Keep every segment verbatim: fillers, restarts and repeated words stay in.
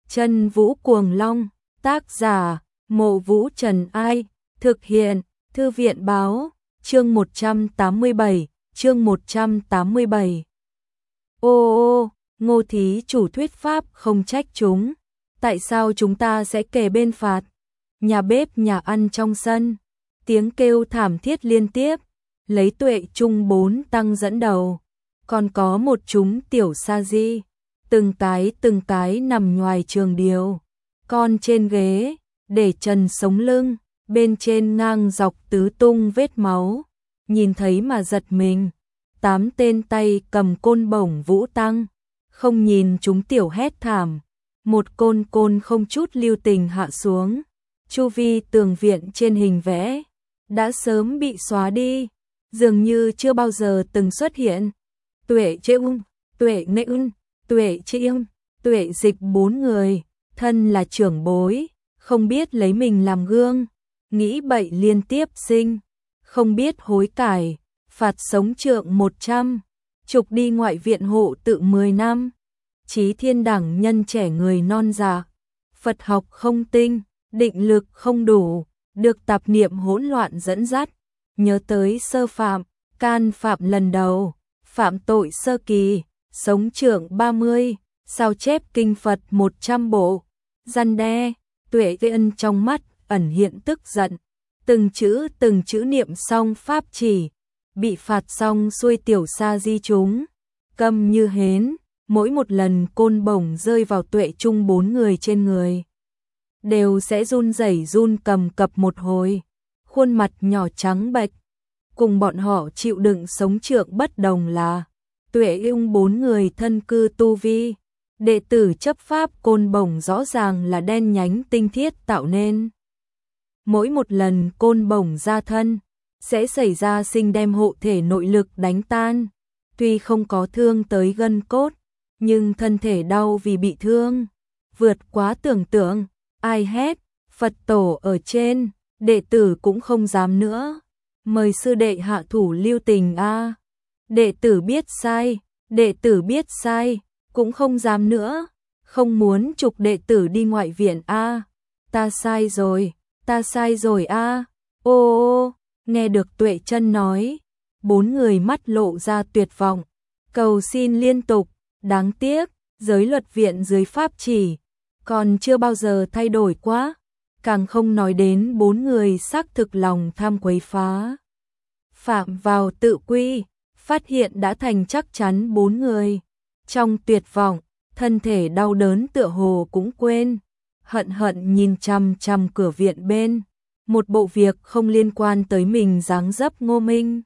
Chân Vũ Cuồng Long, tác giả, Mộ Vũ Trần Ai, thực hiện, Thư viện Báo, chương một trăm tám mươi bảy, chương một trăm tám mươi bảy. Ô ô, Ngô thí chủ thuyết pháp không trách chúng, tại sao chúng ta sẽ kề bên phạt? Nhà bếp nhà ăn trong sân, tiếng kêu thảm thiết liên tiếp, lấy Tuệ Trung bốn tăng dẫn đầu, còn có một chúng tiểu sa di, từng cái từng cái nằm ngoài trường điều, con trên ghế, để trần sống lưng, bên trên ngang dọc tứ tung vết máu, nhìn thấy mà giật mình. Tám tên tay cầm côn bổng vũ tăng, không nhìn chúng tiểu hét thảm, một côn côn không chút lưu tình hạ xuống, chu vi tường viện trên hình vẽ đã sớm bị xóa đi, dường như chưa bao giờ từng xuất hiện. Tuệ Trễ Ung, Tuệ Nghệ Ưng, Tuệ Trễ Ung, Tuệ Dịch bốn người, thân là trưởng bối, không biết lấy mình làm gương, nghĩ bậy liên tiếp sinh, không biết hối cải, phạt sống trượng một trăm, trục đi ngoại viện hộ tự mười năm. Chí thiên đẳng nhân trẻ người non già, Phật học không tinh, định lực không đủ, được tạp niệm hỗn loạn dẫn dắt, nhớ tới sơ phạm, can phạm lần đầu, phạm tội sơ kỳ, sống trượng ba mươi, sao chép kinh Phật một trăm bộ, răn đe. Tuệ Ân trong mắt ẩn hiện tức giận, từng chữ từng chữ niệm xong pháp chỉ, bị phạt xong xuôi tiểu sa di chúng, câm như hến, mỗi một lần côn bổng rơi vào Tuệ Trung bốn người trên người, đều sẽ run rẩy run cầm cập một hồi, khuôn mặt nhỏ trắng bệch, cùng bọn họ chịu đựng sống trượng bất đồng là, Tuệ Ung bốn người thân cư tu vi, đệ tử chấp pháp côn bổng rõ ràng là đen nhánh tinh thiết tạo nên. Mỗi một lần côn bổng ra thân, sẽ xảy ra sinh đem hộ thể nội lực đánh tan, tuy không có thương tới gân cốt, nhưng thân thể đau vì bị thương, vượt quá tưởng tượng, ai hét, Phật tổ ở trên, đệ tử cũng không dám nữa, mời sư đệ hạ thủ lưu tình a. Đệ tử biết sai, đệ tử biết sai, cũng không dám nữa, không muốn trục đệ tử đi ngoại viện a. Ta sai rồi, ta sai rồi a. Ô ô, nghe được Tuệ Chân nói, bốn người mắt lộ ra tuyệt vọng, cầu xin liên tục, đáng tiếc, giới luật viện dưới pháp chỉ, còn chưa bao giờ thay đổi quá, càng không nói đến bốn người xác thực lòng tham quấy phá. Phạm vào tự quy, phát hiện đã thành chắc chắn bốn người, trong tuyệt vọng, thân thể đau đớn tựa hồ cũng quên, hận hận nhìn chằm chằm cửa viện bên, một bộ việc không liên quan tới mình dáng dấp Ngô Minh.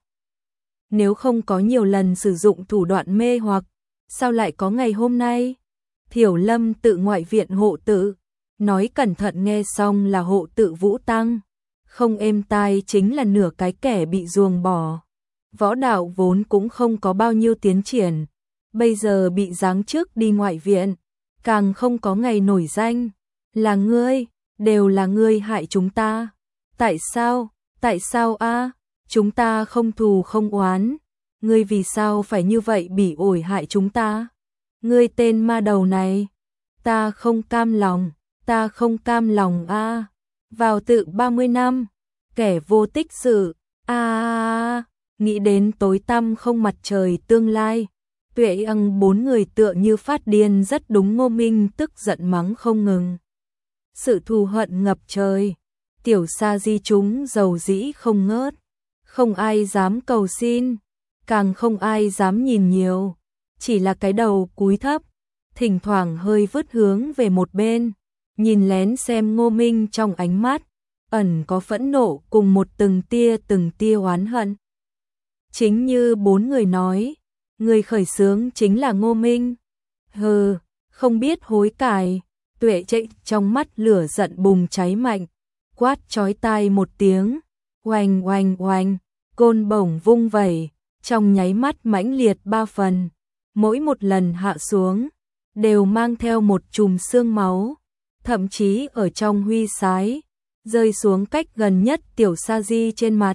Nếu không có nhiều lần sử dụng thủ đoạn mê hoặc, sao lại có ngày hôm nay? Thiểu Lâm tự ngoại viện hộ tự, nói cẩn thận nghe xong là hộ tự Vũ Tăng, không êm tai chính là nửa cái kẻ bị ruồng bỏ. Võ đạo vốn cũng không có bao nhiêu tiến triển, bây giờ bị giáng chức đi ngoại viện, càng không có ngày nổi danh. Là ngươi, đều là ngươi hại chúng ta. Tại sao, tại sao a? Chúng ta không thù không oán, ngươi vì sao phải như vậy bỉ ổi hại chúng ta? Ngươi tên ma đầu này, ta không cam lòng, ta không cam lòng a. Vào tự ba mươi năm, kẻ vô tích sự, a a a, nghĩ đến tối tăm không mặt trời tương lai. Tuệ Ân bốn người tựa như phát điên rất đúng Ngô Minh tức giận mắng không ngừng. Sự thù hận ngập trời, tiểu sa di chúng dầu dĩ không ngớt, không ai dám cầu xin, càng không ai dám nhìn nhiều, chỉ là cái đầu cúi thấp, thỉnh thoảng hơi vứt hướng về một bên, nhìn lén xem Ngô Minh trong ánh mắt, ẩn có phẫn nộ cùng một từng tia từng tia oán hận. Chính như bốn người nói, người khởi xướng chính là Ngô Minh. Hừ, không biết hối cải. Tuệ Trễ trong mắt lửa giận bùng cháy mạnh, quát chói tai một tiếng, oanh oanh oanh, côn bổng vung vẩy, trong nháy mắt mãnh liệt ba phần, mỗi một lần hạ xuống, đều mang theo một chùm xương máu, thậm chí ở trong huy sái, rơi xuống cách gần nhất tiểu sa di trên mặt.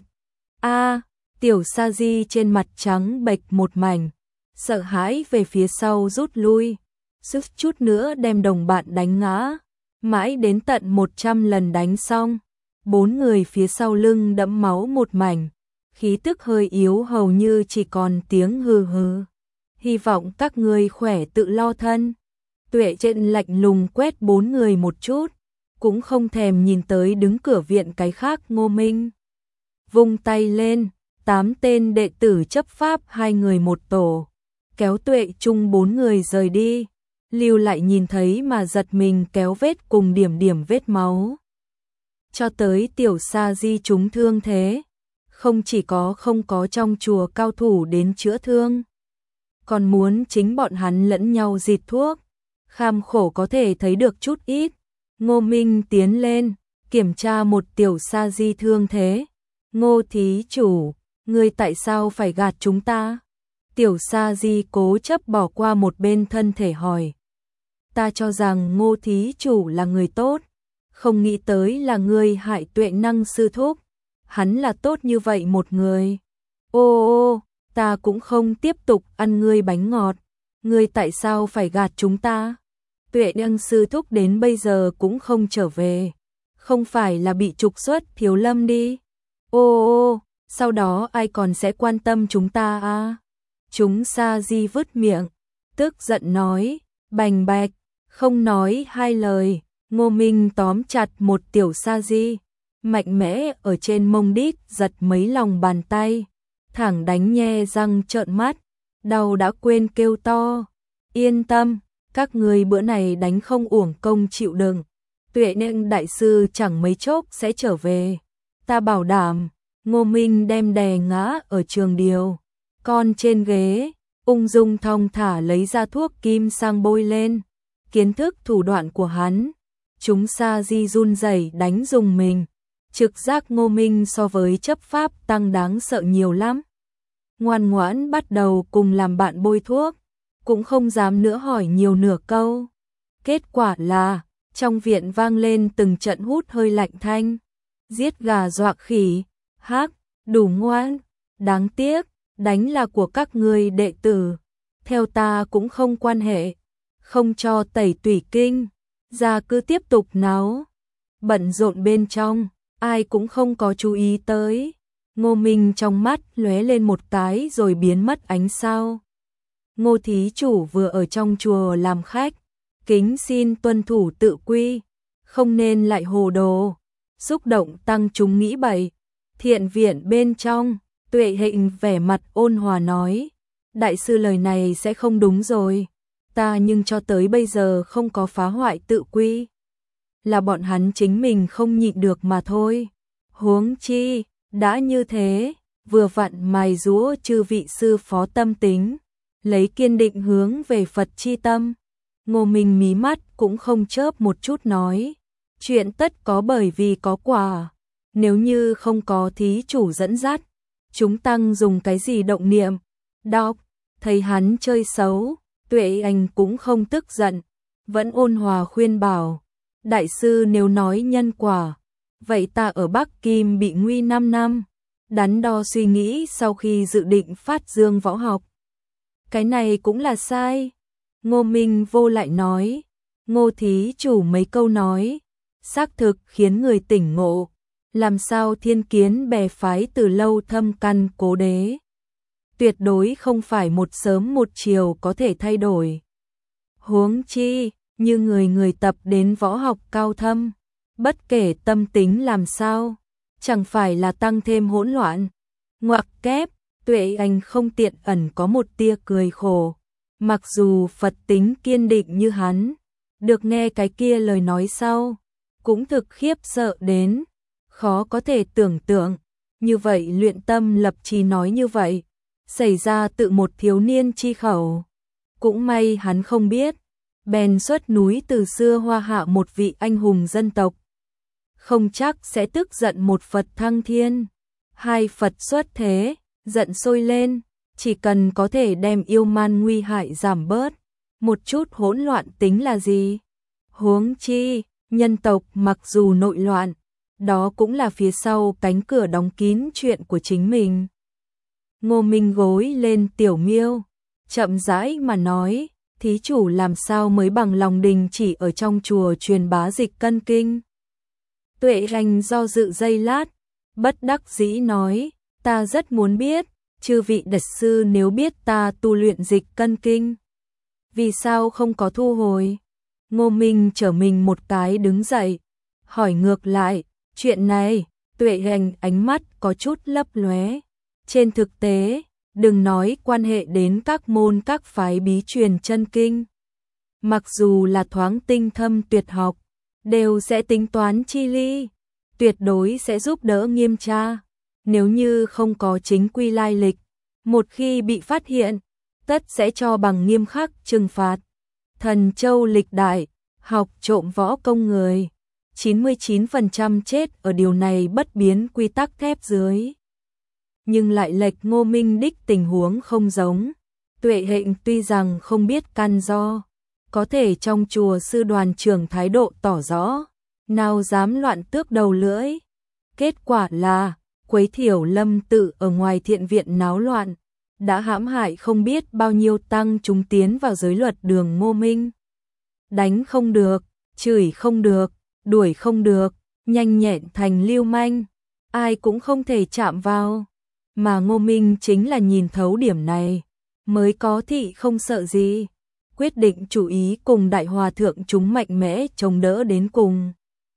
A, tiểu sa di trên mặt trắng bệch một mảnh, sợ hãi về phía sau rút lui. sức chút nữa đem đồng bạn đánh ngã, mãi đến tận một trăm lần đánh xong, bốn người phía sau lưng đẫm máu một mảnh, khí tức hơi yếu hầu như chỉ còn tiếng hừ hừ. Hy vọng các ngươi khỏe tự lo thân. Tuệ Trịnh lạnh lùng quét bốn người một chút, cũng không thèm nhìn tới đứng cửa viện cái khác Ngô Minh. Vung tay lên, tám tên đệ tử chấp pháp hai người một tổ, kéo Tuệ Trung bốn người rời đi, lưu lại nhìn thấy mà giật mình kéo vết cùng điểm điểm vết máu. Cho tới tiểu sa di chúng thương thế, không chỉ có không có trong chùa cao thủ đến chữa thương, còn muốn chính bọn hắn lẫn nhau dịt thuốc, kham khổ có thể thấy được chút ít. Ngô Minh tiến lên, kiểm tra một tiểu sa di thương thế. Ngô thí chủ, ngươi tại sao phải gạt chúng ta? Tiểu sa di cố chấp bỏ qua một bên thân thể hỏi. Ta cho rằng Ngô thí chủ là người tốt, không nghĩ tới là ngươi hại Tuệ Năng sư thúc. Hắn là tốt như vậy một người. Ô ô, ta cũng không tiếp tục ăn ngươi bánh ngọt. Ngươi tại sao phải gạt chúng ta? Tuệ Năng sư thúc đến bây giờ cũng không trở về. Không phải là bị trục xuất Thiếu Lâm đi. Ô ô, sau đó ai còn sẽ quan tâm chúng ta à? Chúng sa di vứt miệng, tức giận nói, bành bạch, không nói hai lời. Ngô Minh tóm chặt một tiểu sa di, mạnh mẽ ở trên mông đít giật mấy lòng bàn tay, thẳng đánh nhe răng trợn mắt, đau đã quên kêu to. Yên tâm, các người bữa này đánh không uổng công chịu đựng. Tuệ Năng đại sư chẳng mấy chốc sẽ trở về. Ta bảo đảm. Ngô Minh đem đè ngã ở trường điều, con trên ghế, ung dung thong thả lấy ra thuốc kim sang bôi lên. Kiến thức thủ đoạn của hắn, chúng sa di run rẩy đánh dùng mình. Trực giác Ngô Minh so với chấp pháp tăng đáng sợ nhiều lắm. Ngoan ngoãn bắt đầu cùng làm bạn bôi thuốc, cũng không dám nữa hỏi nhiều nửa câu. Kết quả là, trong viện vang lên từng trận hút hơi lạnh thanh. Giết gà dọa khỉ, hắc, đủ ngoan, đáng tiếc, đánh là của các ngươi đệ tử. Theo ta cũng không quan hệ, không cho tẩy tủy kinh, ra cứ tiếp tục náo. Bận rộn bên trong, ai cũng không có chú ý tới. Ngô Minh trong mắt lóe lên một cái rồi biến mất ánh sao. Ngô thí chủ vừa ở trong chùa làm khách, kính xin tuân thủ tự quy, không nên lại hồ đồ. Xúc động tăng chúng nghĩ bậy. Thiện viện bên trong, Tuệ Hịnh vẻ mặt ôn hòa nói, đại sư lời này sẽ không đúng rồi. Ta nhưng cho tới bây giờ không có phá hoại tự quy. Là bọn hắn chính mình không nhịn được mà thôi. Huống chi, đã như thế, vừa vặn mài giũa chư vị sư phó tâm tính, lấy kiên định hướng về Phật chi tâm. Ngô Minh mí mắt cũng không chớp một chút nói, chuyện tất có bởi vì có quả. Nếu như không có thí chủ dẫn dắt, chúng tăng dùng cái gì động niệm, đọc, thấy hắn chơi xấu. Tuệ Anh cũng không tức giận, vẫn ôn hòa khuyên bảo, đại sư nếu nói nhân quả, vậy ta ở Bắc Kim bị nguy năm năm, đắn đo suy nghĩ sau khi dự định phát dương võ học. Cái này cũng là sai. Ngô Minh vô lại nói, Ngô thí chủ mấy câu nói, xác thực khiến người tỉnh ngộ, làm sao thiên kiến bè phái từ lâu thâm căn cố đế. Tuyệt đối không phải một sớm một chiều có thể thay đổi. Huống chi, như người người tập đến võ học cao thâm, bất kể tâm tính làm sao, chẳng phải là tăng thêm hỗn loạn. Ngoặc kép, Tuệ Anh không tiện ẩn có một tia cười khổ. Mặc dù Phật tính kiên định như hắn, được nghe cái kia lời nói sau, cũng thực khiếp sợ đến, khó có thể tưởng tượng. Như vậy luyện tâm lập chí nói như vậy, xảy ra tự một thiếu niên chi khẩu. Cũng may hắn không biết, bèn xuất núi từ xưa hoa hạ một vị anh hùng dân tộc. Không chắc sẽ tức giận một Phật thăng thiên. Hai Phật xuất thế, giận sôi lên, chỉ cần có thể đem yêu man nguy hại giảm bớt, một chút hỗn loạn tính là gì? Huống chi, nhân tộc mặc dù nội loạn, đó cũng là phía sau cánh cửa đóng kín chuyện của chính mình. Ngô Minh gối lên tiểu miêu, chậm rãi mà nói, thí chủ làm sao mới bằng lòng đình chỉ ở trong chùa truyền bá dịch cân kinh. Tuệ Hành do dự giây lát, bất đắc dĩ nói, ta rất muốn biết, chư vị đại sư nếu biết ta tu luyện dịch cân kinh, vì sao không có thu hồi? Ngô Minh trở mình một cái đứng dậy, hỏi ngược lại, chuyện này, Tuệ Hành ánh mắt có chút lấp lóe. Trên thực tế, đừng nói quan hệ đến các môn các phái bí truyền chân kinh. Mặc dù là thoáng tinh thâm tuyệt học, đều sẽ tính toán chi ly, tuyệt đối sẽ giúp đỡ nghiêm tra. Nếu như không có chính quy lai lịch, một khi bị phát hiện, tất sẽ cho bằng nghiêm khắc trừng phạt. Thần châu lịch đại, học trộm võ công người, chín mươi chín phần trăm chết ở điều này bất biến quy tắc thép dưới. Nhưng lại lệch Ngô Minh đích tình huống không giống. Tuệ Hệnh tuy rằng không biết căn do, có thể trong chùa sư đoàn trưởng thái độ tỏ rõ, nào dám loạn tước đầu lưỡi. Kết quả là, Quấy Thiểu Lâm tự ở ngoài thiện viện náo loạn, đã hãm hại không biết bao nhiêu tăng chúng tiến vào giới luật đường Ngô Minh. Đánh không được, chửi không được, đuổi không được, nhanh nhẹn thành lưu manh, ai cũng không thể chạm vào. Mà Ngô Minh chính là nhìn thấu điểm này, mới có thị không sợ gì, quyết định chủ ý cùng đại hòa thượng chúng mạnh mẽ chống đỡ đến cùng.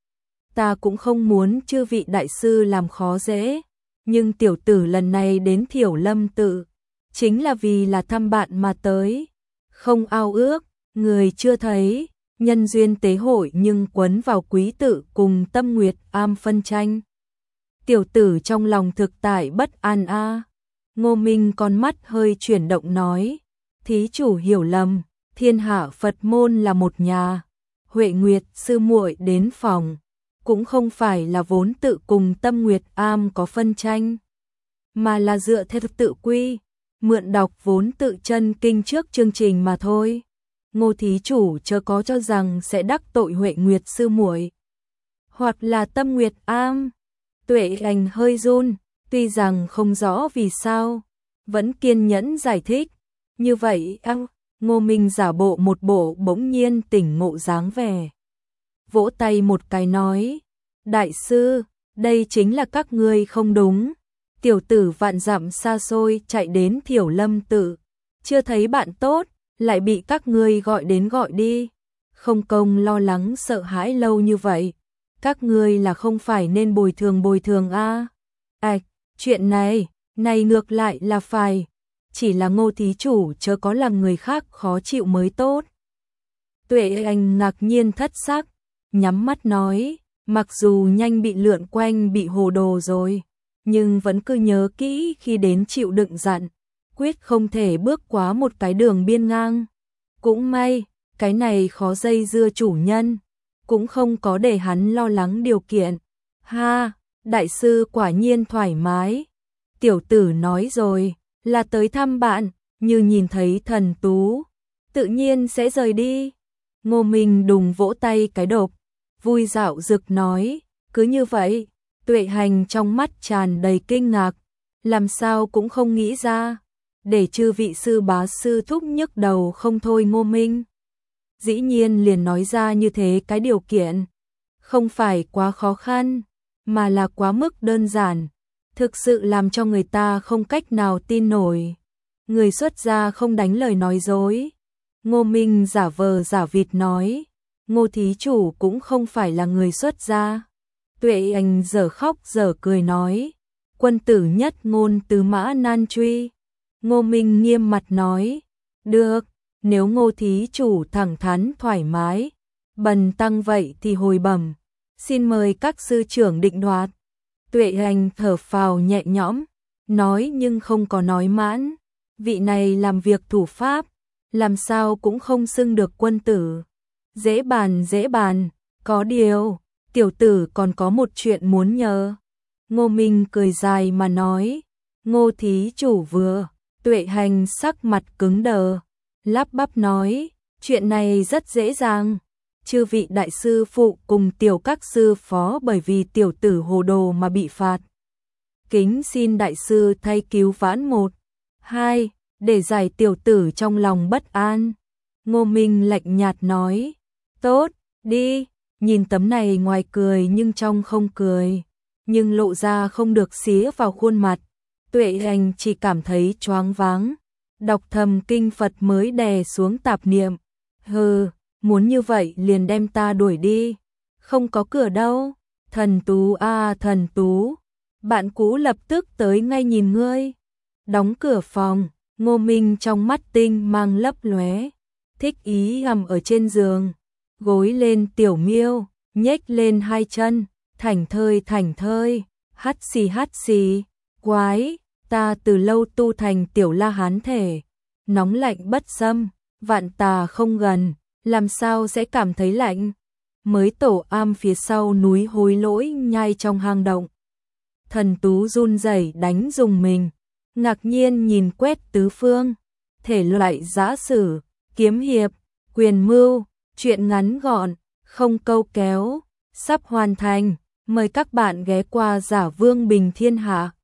Ta cũng không muốn chư vị đại sư làm khó dễ, nhưng tiểu tử lần này đến Thiểu Lâm tự, chính là vì là thăm bạn mà tới, không ao ước, người chưa thấy, nhân duyên tế hội nhưng quấn vào quý tự cùng Tâm Nguyệt am phân tranh. Tiểu tử trong lòng thực tại bất an a. À. Ngô Minh con mắt hơi chuyển động nói, thí chủ hiểu lầm, thiên hạ Phật môn là một nhà, Huệ Nguyệt sư muội đến phòng, cũng không phải là vốn tự cùng Tâm Nguyệt am có phân tranh, mà là dựa theo tự quy, mượn đọc vốn tự chân kinh trước chương trình mà thôi. Ngô thí chủ chớ có cho rằng sẽ đắc tội Huệ Nguyệt sư muội, hoặc là Tâm Nguyệt am. Tuệ Hành hơi run, tuy rằng không rõ vì sao, vẫn kiên nhẫn giải thích. Như vậy, ăng, Ngô Minh giả bộ một bộ bỗng nhiên tỉnh ngộ dáng vẻ. Vỗ tay một cái nói, đại sư, đây chính là các ngươi không đúng. Tiểu tử vạn dặm xa xôi chạy đến Thiểu Lâm tự, chưa thấy bạn tốt, lại bị các ngươi gọi đến gọi đi. Không công lo lắng sợ hãi lâu như vậy. Các ngươi là không phải nên bồi thường bồi thường a? À, chuyện này, này ngược lại là phải, chỉ là Ngô thí chủ chớ có làm người khác khó chịu mới tốt. Tuệ Anh ngạc nhiên thất sắc, nhắm mắt nói, mặc dù nhanh bị lượn quanh bị hồ đồ rồi, nhưng vẫn cứ nhớ kỹ khi đến chịu đựng dặn, quyết không thể bước quá một cái đường biên ngang. Cũng may, cái này khó dây dưa chủ nhân, cũng không có để hắn lo lắng điều kiện. Ha, đại sư quả nhiên thoải mái. Tiểu tử nói rồi, là tới thăm bạn, như nhìn thấy thần tú, tự nhiên sẽ rời đi. Ngô Minh đùng vỗ tay cái đột, vui dạo rực nói, cứ như vậy. Tuệ Hành trong mắt tràn đầy kinh ngạc, làm sao cũng không nghĩ ra, để chư vị sư bá sư thúc nhức đầu không thôi. Ngô Minh dĩ nhiên liền nói ra như thế cái điều kiện, không phải quá khó khăn, mà là quá mức đơn giản, thực sự làm cho người ta không cách nào tin nổi. Người xuất gia không đánh lời nói dối. Ngô Minh giả vờ giả vịt nói, Ngô thí chủ cũng không phải là người xuất gia. Tuệ Anh giờ khóc giờ cười nói, quân tử nhất ngôn tứ mã nan truy. Ngô Minh nghiêm mặt nói, được, nếu Ngô thí chủ thẳng thắn thoải mái, bần tăng vậy thì hồi bẩm, xin mời các sư trưởng định đoạt. Tuệ Anh thở phào nhẹ nhõm, nói nhưng không có nói mãn, vị này làm việc thủ pháp, làm sao cũng không xưng được quân tử. Dễ bàn dễ bàn, có điều, tiểu tử còn có một chuyện muốn nhờ. Ngô Minh cười dài mà nói, Ngô thí chủ vừa. Tuệ Hành sắc mặt cứng đờ, lắp bắp nói, chuyện này rất dễ dàng. Chư vị đại sư phụ cùng tiểu các sư phó bởi vì tiểu tử hồ đồ mà bị phạt. Kính xin đại sư thay cứu vãn một, hai, để giải tiểu tử trong lòng bất an. Ngô Minh lạnh nhạt nói, tốt, đi, nhìn tấm này ngoài cười nhưng trong không cười, nhưng lộ ra không được xía vào khuôn mặt. Tuệ Hành chỉ cảm thấy choáng váng, đọc thầm kinh Phật mới đè xuống tạp niệm. Hừ, muốn như vậy liền đem ta đuổi đi, không có cửa đâu. Thần Tú a Thần Tú, bạn cũ lập tức tới ngay nhìn ngươi. Đóng cửa phòng, Ngô Minh trong mắt tinh mang lấp lóe, thích ý ầm ở trên giường, gối lên tiểu miêu, nhếch lên hai chân, thảnh thơi thảnh thơi, hắt xì hắt xì, quái, ta từ lâu tu thành tiểu la hán thể, nóng lạnh bất xâm, vạn tà không gần, làm sao sẽ cảm thấy lạnh. Mới tổ am phía sau núi Hối Lỗi nhai trong hang động. Thần Tú run rẩy đánh dùng mình, ngạc nhiên nhìn quét tứ phương, thể loại giã sử, kiếm hiệp, quyền mưu, truyện ngắn gọn, không câu kéo, sắp hoàn thành, mời các bạn ghé qua Giả Vương Bình Thiên Hạ.